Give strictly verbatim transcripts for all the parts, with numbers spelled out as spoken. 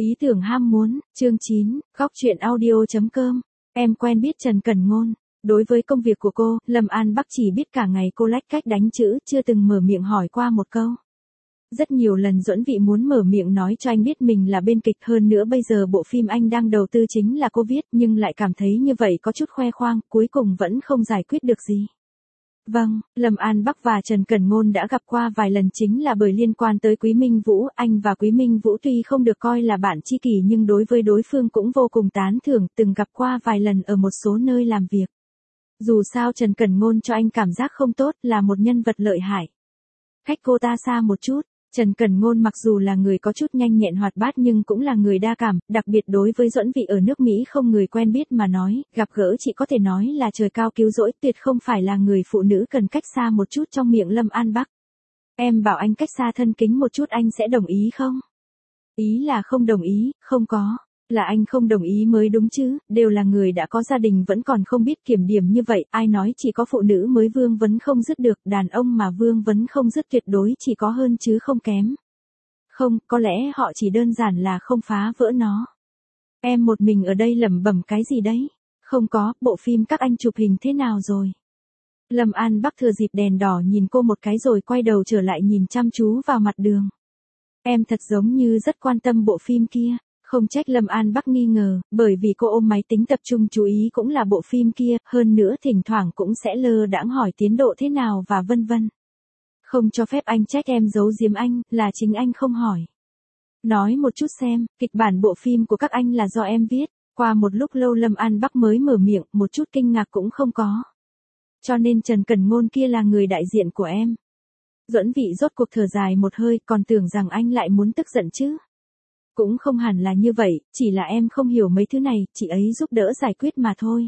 Ý tưởng ham muốn, chương chín, góc truyện audio.com. Em quen biết Trần Cẩn Ngôn. Đối với công việc của cô, Lâm An Bắc chỉ biết cả ngày cô lách cách đánh chữ, chưa từng mở miệng hỏi qua một câu. Rất nhiều lần Duẫn Vị muốn mở miệng nói cho anh biết mình là bên kịch, hơn nữa bây giờ bộ phim anh đang đầu tư chính là cô viết, nhưng lại cảm thấy như vậy có chút khoe khoang, cuối cùng vẫn không giải quyết được gì. Vâng, Lâm An Bắc và Trần Cẩn Ngôn đã gặp qua vài lần chính là bởi liên quan tới Quý Minh Vũ. Anh và Quý Minh Vũ tuy không được coi là bạn tri kỷ nhưng đối với đối phương cũng vô cùng tán thưởng, từng gặp qua vài lần ở một số nơi làm việc. Dù sao Trần Cẩn Ngôn cho anh cảm giác không tốt, là một nhân vật lợi hại. Cách cô ta xa một chút. Trần Cẩn Ngôn mặc dù là người có chút nhanh nhẹn hoạt bát nhưng cũng là người đa cảm, đặc biệt đối với Duẫn Vị ở nước Mỹ không người quen biết mà nói, gặp gỡ chỉ có thể nói là trời cao cứu rỗi, tuyệt không phải là người phụ nữ cần cách xa một chút trong miệng Lâm An Bắc. Em bảo anh cách xa thân kính một chút anh sẽ đồng ý không? Ý là không đồng ý, không có. Là anh không đồng ý mới đúng chứ, đều là người đã có gia đình vẫn còn không biết kiểm điểm như vậy, ai nói chỉ có phụ nữ mới vương vấn không dứt được, đàn ông mà vương vấn không dứt tuyệt đối chỉ có hơn chứ không kém. Không, có lẽ họ chỉ đơn giản là không phá vỡ nó. Em một mình ở đây lẩm bẩm cái gì đấy? Không có, bộ phim các anh chụp hình thế nào rồi? Lâm An Bắc thừa dịp đèn đỏ nhìn cô một cái rồi quay đầu trở lại nhìn chăm chú vào mặt đường. Em thật giống như rất quan tâm bộ phim kia. Không trách Lâm An Bắc nghi ngờ, bởi vì cô ôm máy tính tập trung chú ý cũng là bộ phim kia, hơn nữa thỉnh thoảng cũng sẽ lơ đãng hỏi tiến độ thế nào và vân vân. Không cho phép anh trách em giấu giếm anh, là chính anh không hỏi. Nói một chút xem, kịch bản bộ phim của các anh là do em viết. Qua một lúc lâu Lâm An Bắc mới mở miệng, một chút kinh ngạc cũng không có. Cho nên Trần Cẩn Ngôn kia là người đại diện của em. Duẫn Vị rốt cuộc thở dài một hơi, còn tưởng rằng anh lại muốn tức giận chứ. Cũng không hẳn là như vậy, chỉ là em không hiểu mấy thứ này, chị ấy giúp đỡ giải quyết mà thôi.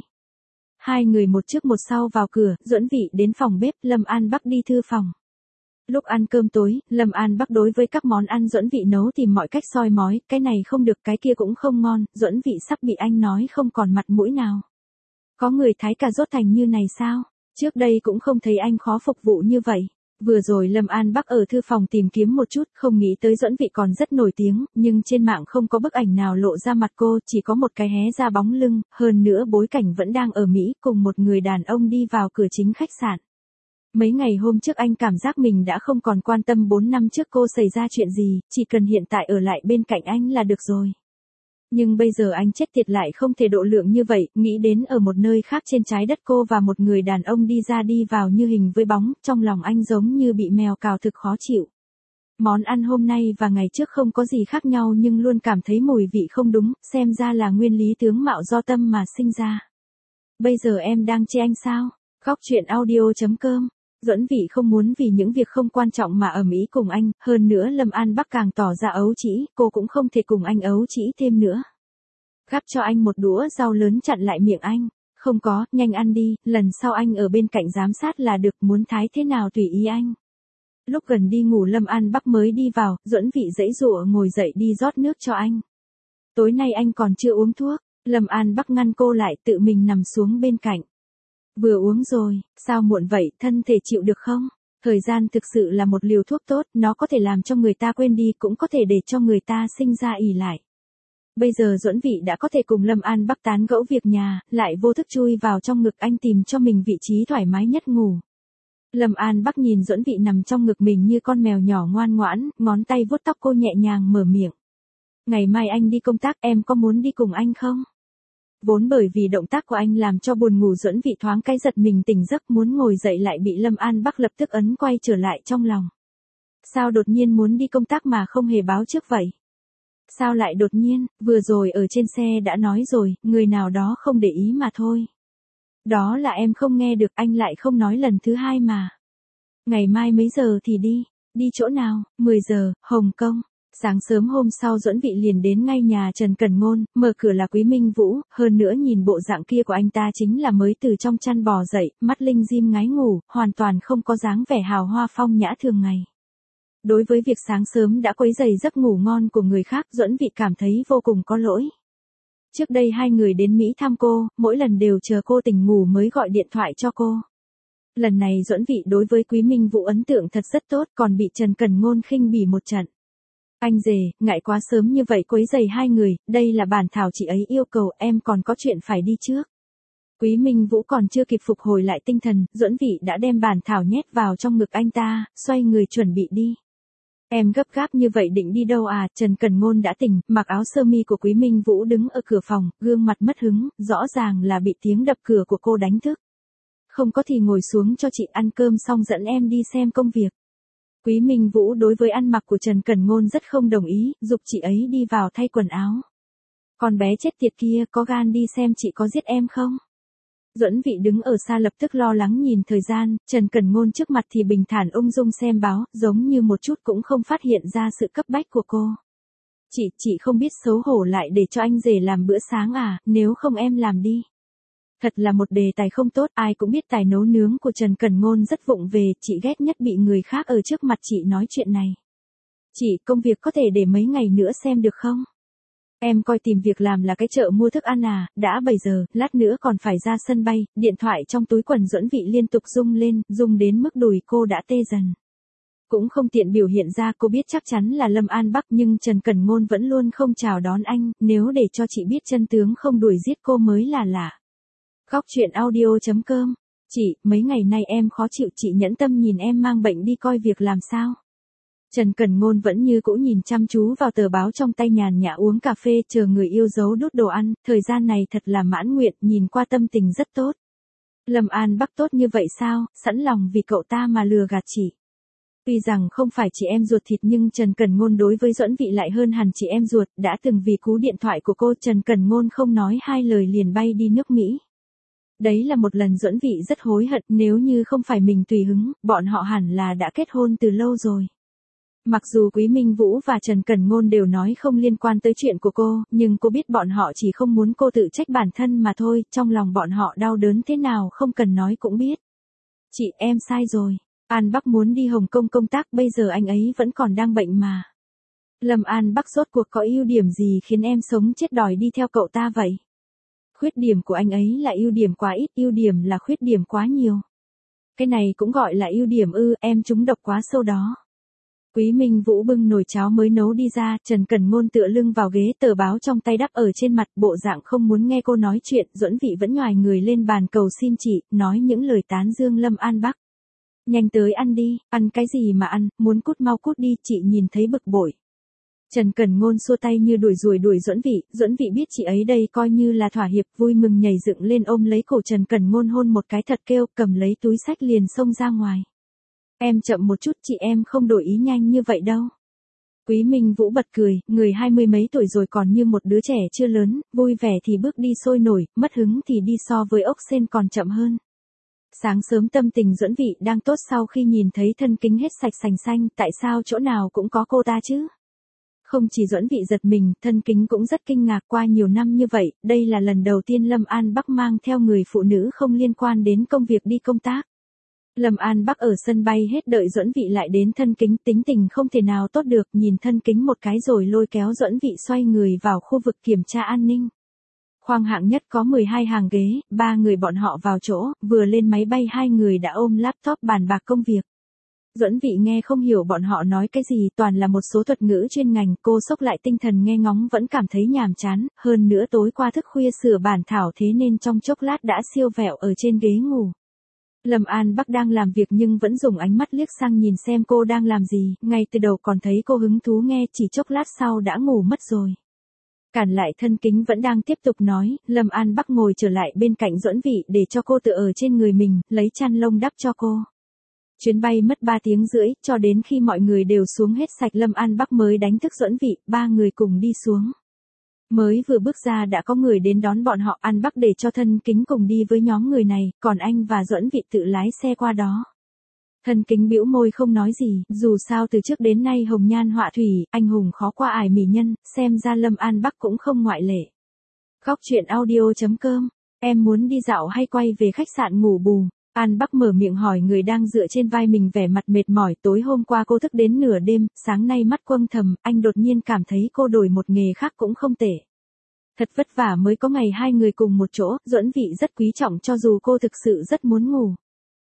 Hai người một trước một sau vào cửa, Duẫn Vị đến phòng bếp, Lâm An Bắc đi thư phòng. Lúc ăn cơm tối, Lâm An Bắc đối với các món ăn Duẫn Vị nấu tìm mọi cách soi mói, cái này không được cái kia cũng không ngon, Duẫn Vị sắp bị anh nói không còn mặt mũi nào. Có người thái cà rốt thành như này sao? Trước đây cũng không thấy anh khó phục vụ như vậy. Vừa rồi Lâm An Bắc ở thư phòng tìm kiếm một chút, không nghĩ tới Duẫn Vị còn rất nổi tiếng, nhưng trên mạng không có bức ảnh nào lộ ra mặt cô, chỉ có một cái hé ra bóng lưng, hơn nữa bối cảnh vẫn đang ở Mỹ, cùng một người đàn ông đi vào cửa chính khách sạn. Mấy ngày hôm trước anh cảm giác mình đã không còn quan tâm bốn năm trước cô xảy ra chuyện gì, chỉ cần hiện tại ở lại bên cạnh anh là được rồi. Nhưng bây giờ anh chết tiệt lại không thể độ lượng như vậy, nghĩ đến ở một nơi khác trên trái đất cô và một người đàn ông đi ra đi vào như hình với bóng, trong lòng anh giống như bị mèo cào thực khó chịu. Món ăn hôm nay và ngày trước không có gì khác nhau nhưng luôn cảm thấy mùi vị không đúng, xem ra là nguyên lý tướng mạo do tâm mà sinh ra. Bây giờ em đang chê anh sao? Góc truyện audio.com. Duẫn Vị không muốn vì những việc không quan trọng mà ầm ĩ cùng anh, hơn nữa Lâm An Bắc càng tỏ ra ấu trĩ, cô cũng không thể cùng anh ấu trĩ thêm nữa. Gắp cho anh một đũa rau lớn chặn lại miệng anh. Không có, nhanh ăn đi, lần sau anh ở bên cạnh giám sát là được, muốn thái thế nào tùy ý anh. Lúc gần đi ngủ Lâm An Bắc mới đi vào, Duẫn Vị giãy giụa ngồi dậy đi rót nước cho anh. Tối nay anh còn chưa uống thuốc, Lâm An Bắc ngăn cô lại tự mình nằm xuống bên cạnh. Vừa uống rồi, sao muộn vậy, thân thể chịu được không? Thời gian thực sự là một liều thuốc tốt, nó có thể làm cho người ta quên đi, cũng có thể để cho người ta sinh ra ỷ lại. Bây giờ Duẫn Vị đã có thể cùng Lâm An Bắc tán gẫu việc nhà, lại vô thức chui vào trong ngực anh tìm cho mình vị trí thoải mái nhất ngủ. Lâm An Bắc nhìn Duẫn Vị nằm trong ngực mình như con mèo nhỏ ngoan ngoãn, ngón tay vuốt tóc cô nhẹ nhàng mở miệng. Ngày mai anh đi công tác, em có muốn đi cùng anh không? Vốn bởi vì động tác của anh làm cho buồn ngủ Duẫn Vị thoáng cái giật mình tỉnh giấc, muốn ngồi dậy lại bị Lâm An Bắc lập tức ấn quay trở lại trong lòng. Sao đột nhiên muốn đi công tác mà không hề báo trước vậy? Sao lại đột nhiên, vừa rồi ở trên xe đã nói rồi, người nào đó không để ý mà thôi. Đó là em không nghe được, anh lại không nói lần thứ hai mà. Ngày mai mấy giờ thì đi? Đi chỗ nào? mười giờ, Hồng Kông. Sáng sớm hôm sau Duẫn Vị liền đến ngay nhà Trần Cẩn Ngôn, mở cửa là Quý Minh Vũ, hơn nữa nhìn bộ dạng kia của anh ta chính là mới từ trong chăn bò dậy, mắt linh dim ngái ngủ, hoàn toàn không có dáng vẻ hào hoa phong nhã thường ngày. Đối với việc sáng sớm đã quấy rầy giấc ngủ ngon của người khác, Duẫn Vị cảm thấy vô cùng có lỗi. Trước đây hai người đến Mỹ thăm cô, mỗi lần đều chờ cô tỉnh ngủ mới gọi điện thoại cho cô. Lần này Duẫn Vị đối với Quý Minh Vũ ấn tượng thật rất tốt, còn bị Trần Cẩn Ngôn khinh bỉ một trận. Anh rể, ngại quá sớm như vậy quấy rầy hai người, đây là bản thảo chị ấy yêu cầu, em còn có chuyện phải đi trước. Quý Minh Vũ còn chưa kịp phục hồi lại tinh thần, Duẫn Vị đã đem bản thảo nhét vào trong ngực anh ta, xoay người chuẩn bị đi. Em gấp gáp như vậy định đi đâu à? Trần Cẩn Ngôn đã tỉnh, mặc áo sơ mi của Quý Minh Vũ đứng ở cửa phòng, gương mặt mất hứng, rõ ràng là bị tiếng đập cửa của cô đánh thức. Không có thì ngồi xuống cho chị ăn cơm xong dẫn em đi xem công việc. Quý Minh Vũ đối với ăn mặc của Trần Cẩn Ngôn rất không đồng ý, giục chị ấy đi vào thay quần áo. Con bé chết tiệt kia có gan đi xem chị có giết em không? Duẫn Vị đứng ở xa lập tức lo lắng nhìn thời gian, Trần Cẩn Ngôn trước mặt thì bình thản ung dung xem báo, giống như một chút cũng không phát hiện ra sự cấp bách của cô. Chị, chị không biết xấu hổ lại để cho anh rể làm bữa sáng à, nếu không em làm đi. Thật là một đề tài không tốt, ai cũng biết tài nấu nướng của Trần Cẩn Ngôn rất vụng về, chị ghét nhất bị người khác ở trước mặt chị nói chuyện này. Chị, công việc có thể để mấy ngày nữa xem được không? Em coi tìm việc làm là cái chợ mua thức ăn à, đã bảy giờ, lát nữa còn phải ra sân bay, điện thoại trong túi quần Duẫn Vị liên tục rung lên, rung đến mức đùi cô đã tê dần. Cũng không tiện biểu hiện ra cô biết chắc chắn là Lâm An Bắc nhưng Trần Cẩn Ngôn vẫn luôn không chào đón anh, nếu để cho chị biết chân tướng không đuổi giết cô mới là lạ. Góc chuyện audio chấm com. Chị, mấy ngày nay em khó chịu, chị nhẫn tâm nhìn em mang bệnh đi coi việc làm sao. Trần Cẩn Ngôn vẫn như cũ nhìn chăm chú vào tờ báo trong tay nhàn nhã uống cà phê chờ người yêu dấu đút đồ ăn, thời gian này thật là mãn nguyện, nhìn qua tâm tình rất tốt. Lâm An Bắc tốt như vậy sao, sẵn lòng vì cậu ta mà lừa gạt chị. Tuy rằng không phải chị em ruột thịt nhưng Trần Cẩn Ngôn đối với Duẫn Vị lại hơn hẳn chị em ruột, đã từng vì cú điện thoại của cô Trần Cẩn Ngôn không nói hai lời liền bay đi nước Mỹ. Đấy là một lần Duẫn Vị rất hối hận, nếu như không phải mình tùy hứng, bọn họ hẳn là đã kết hôn từ lâu rồi. Mặc dù Quý Minh Vũ và Trần Cẩn Ngôn đều nói không liên quan tới chuyện của cô, nhưng cô biết bọn họ chỉ không muốn cô tự trách bản thân mà thôi, trong lòng bọn họ đau đớn thế nào không cần nói cũng biết. Chị, em sai rồi. An Bắc muốn đi Hồng Kông công tác, bây giờ anh ấy vẫn còn đang bệnh mà. Lâm An Bắc rốt cuộc có ưu điểm gì khiến em sống chết đòi đi theo cậu ta vậy? Khuyết điểm của anh ấy là ưu điểm quá ít, ưu điểm là khuyết điểm quá nhiều. Cái này cũng gọi là ưu điểm ư, em trúng độc quá sâu đó. Quý Minh Vũ bưng nồi cháo mới nấu đi ra, Trần Cẩn Ngôn tựa lưng vào ghế, tờ báo trong tay đắp ở trên mặt, bộ dạng không muốn nghe cô nói chuyện, Duẫn Vị vẫn nhoài người lên bàn cầu xin chị, nói những lời tán dương Lâm An Bắc. Nhanh tới ăn đi, ăn cái gì mà ăn, muốn cút mau cút đi, chị nhìn thấy bực bội. Trần Cẩn Ngôn xua tay như đuổi ruồi đuổi Duẫn Vị, Duẫn Vị biết chị ấy đây coi như là thỏa hiệp, vui mừng nhảy dựng lên ôm lấy cổ Trần Cẩn Ngôn hôn một cái thật kêu, cầm lấy túi xách liền xông ra ngoài. Em chậm một chút, chị em không đổi ý nhanh như vậy đâu. Quý Minh Vũ bật cười, người hai mươi mấy tuổi rồi còn như một đứa trẻ chưa lớn, vui vẻ thì bước đi sôi nổi, mất hứng thì đi so với ốc sên còn chậm hơn. Sáng sớm tâm tình Duẫn Vị đang tốt sau khi nhìn thấy thân kính hết sạch sành xanh, tại sao chỗ nào cũng có cô ta chứ? Không chỉ Duẫn Vị giật mình, thân kính cũng rất kinh ngạc, qua nhiều năm như vậy, đây là lần đầu tiên Lâm An Bắc mang theo người phụ nữ không liên quan đến công việc đi công tác. Lâm An Bắc ở sân bay hết đợi Duẫn Vị lại đến, thân kính tính tình không thể nào tốt được, nhìn thân kính một cái rồi lôi kéo Duẫn Vị xoay người vào khu vực kiểm tra an ninh. Khoang hạng nhất có mười hai hàng ghế, ba người bọn họ vào chỗ, vừa lên máy bay hai người đã ôm laptop bàn bạc công việc. Duẫn Vị nghe không hiểu bọn họ nói cái gì, toàn là một số thuật ngữ chuyên ngành, cô sốc lại tinh thần nghe ngóng vẫn cảm thấy nhàm chán, hơn nữa tối qua thức khuya sửa bản thảo thế nên trong chốc lát đã siêu vẹo ở trên ghế ngủ. Lâm An Bắc đang làm việc nhưng vẫn dùng ánh mắt liếc sang nhìn xem cô đang làm gì, ngay từ đầu còn thấy cô hứng thú nghe, chỉ chốc lát sau đã ngủ mất rồi. Cản lại thân kính vẫn đang tiếp tục nói, Lâm An Bắc ngồi trở lại bên cạnh Duẫn Vị để cho cô tựa ở trên người mình, lấy chăn lông đắp cho cô. Chuyến bay mất ba tiếng rưỡi, cho đến khi mọi người đều xuống hết sạch Lâm An Bắc mới đánh thức Duẫn Vị, ba người cùng đi xuống. Mới vừa bước ra đã có người đến đón bọn họ, An Bắc để cho thân kính cùng đi với nhóm người này, còn anh và Duẫn Vị tự lái xe qua đó. Thân kính bĩu môi không nói gì, dù sao từ trước đến nay hồng nhan họa thủy, anh hùng khó qua ải mỹ nhân, xem ra Lâm An Bắc cũng không ngoại lệ. Góc chuyện audio chấm com, em muốn đi dạo hay quay về khách sạn ngủ bù? An Bắc mở miệng hỏi người đang dựa trên vai mình vẻ mặt mệt mỏi, tối hôm qua cô thức đến nửa đêm, sáng nay mắt quầng thầm, anh đột nhiên cảm thấy cô đổi một nghề khác cũng không tệ. Thật vất vả mới có ngày hai người cùng một chỗ, Duẫn Vị rất quý trọng cho dù cô thực sự rất muốn ngủ.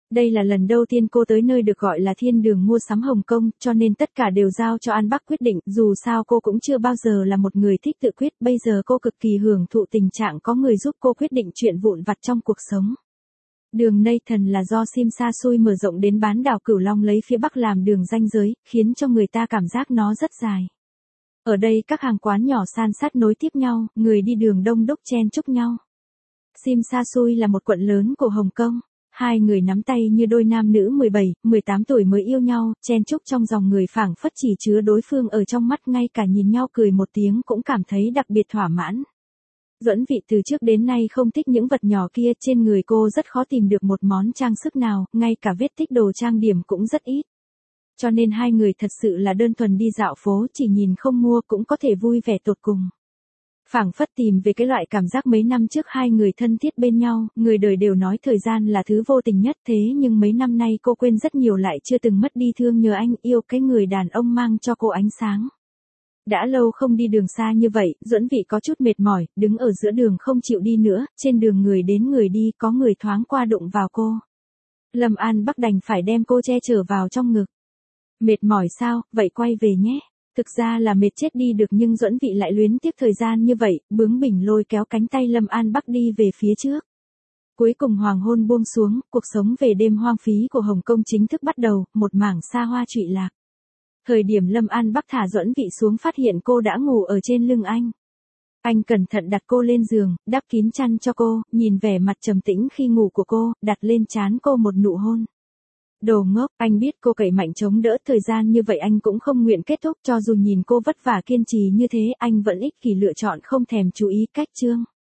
Đây là lần đầu tiên cô tới nơi được gọi là thiên đường mua sắm Hồng Kông, cho nên tất cả đều giao cho An Bắc quyết định, dù sao cô cũng chưa bao giờ là một người thích tự quyết, bây giờ cô cực kỳ hưởng thụ tình trạng có người giúp cô quyết định chuyện vụn vặt trong cuộc sống. Đường Nathan là do Sim Sa Sui mở rộng đến bán đảo Cửu Long lấy phía bắc làm đường ranh giới, khiến cho người ta cảm giác nó rất dài. Ở đây các hàng quán nhỏ san sát nối tiếp nhau, người đi đường đông đúc chen chúc nhau. Sim Sa Sui là một quận lớn của Hồng Kông. Hai người nắm tay như đôi nam nữ mười bảy, mười tám tuổi mới yêu nhau, chen chúc trong dòng người phảng phất chỉ chứa đối phương ở trong mắt, ngay cả nhìn nhau cười một tiếng cũng cảm thấy đặc biệt thỏa mãn. Duẫn Vị từ trước đến nay không thích những vật nhỏ kia, trên người cô rất khó tìm được một món trang sức nào, ngay cả vết tích đồ trang điểm cũng rất ít. Cho nên hai người thật sự là đơn thuần đi dạo phố, chỉ nhìn không mua cũng có thể vui vẻ tột cùng. Phảng phất tìm về cái loại cảm giác mấy năm trước hai người thân thiết bên nhau, người đời đều nói thời gian là thứ vô tình nhất, thế nhưng mấy năm nay cô quên rất nhiều, lại chưa từng mất đi thương nhớ anh, yêu cái người đàn ông mang cho cô ánh sáng. Đã lâu không đi đường xa như vậy, Duẫn Vị có chút mệt mỏi, đứng ở giữa đường không chịu đi nữa, trên đường người đến người đi, có người thoáng qua đụng vào cô. Lâm An Bắc đành phải đem cô che chở vào trong ngực. Mệt mỏi sao, vậy quay về nhé. Thực ra là mệt chết đi được, nhưng Duẫn Vị lại luyến tiếc thời gian như vậy, bướng bỉnh lôi kéo cánh tay Lâm An Bắc đi về phía trước. Cuối cùng hoàng hôn buông xuống, cuộc sống về đêm hoang phí của Hồng Kông chính thức bắt đầu, một mảng xa hoa trụy lạc. Thời điểm Lâm An Bắc thả Duẫn Vị xuống phát hiện cô đã ngủ ở trên lưng anh. Anh cẩn thận đặt cô lên giường, đắp kín chăn cho cô, nhìn vẻ mặt trầm tĩnh khi ngủ của cô, đặt lên trán cô một nụ hôn. Đồ ngốc, anh biết cô cậy mạnh chống đỡ thời gian như vậy anh cũng không nguyện kết thúc, cho dù nhìn cô vất vả kiên trì như thế, anh vẫn ích kỷ lựa chọn không thèm chú ý cách chương.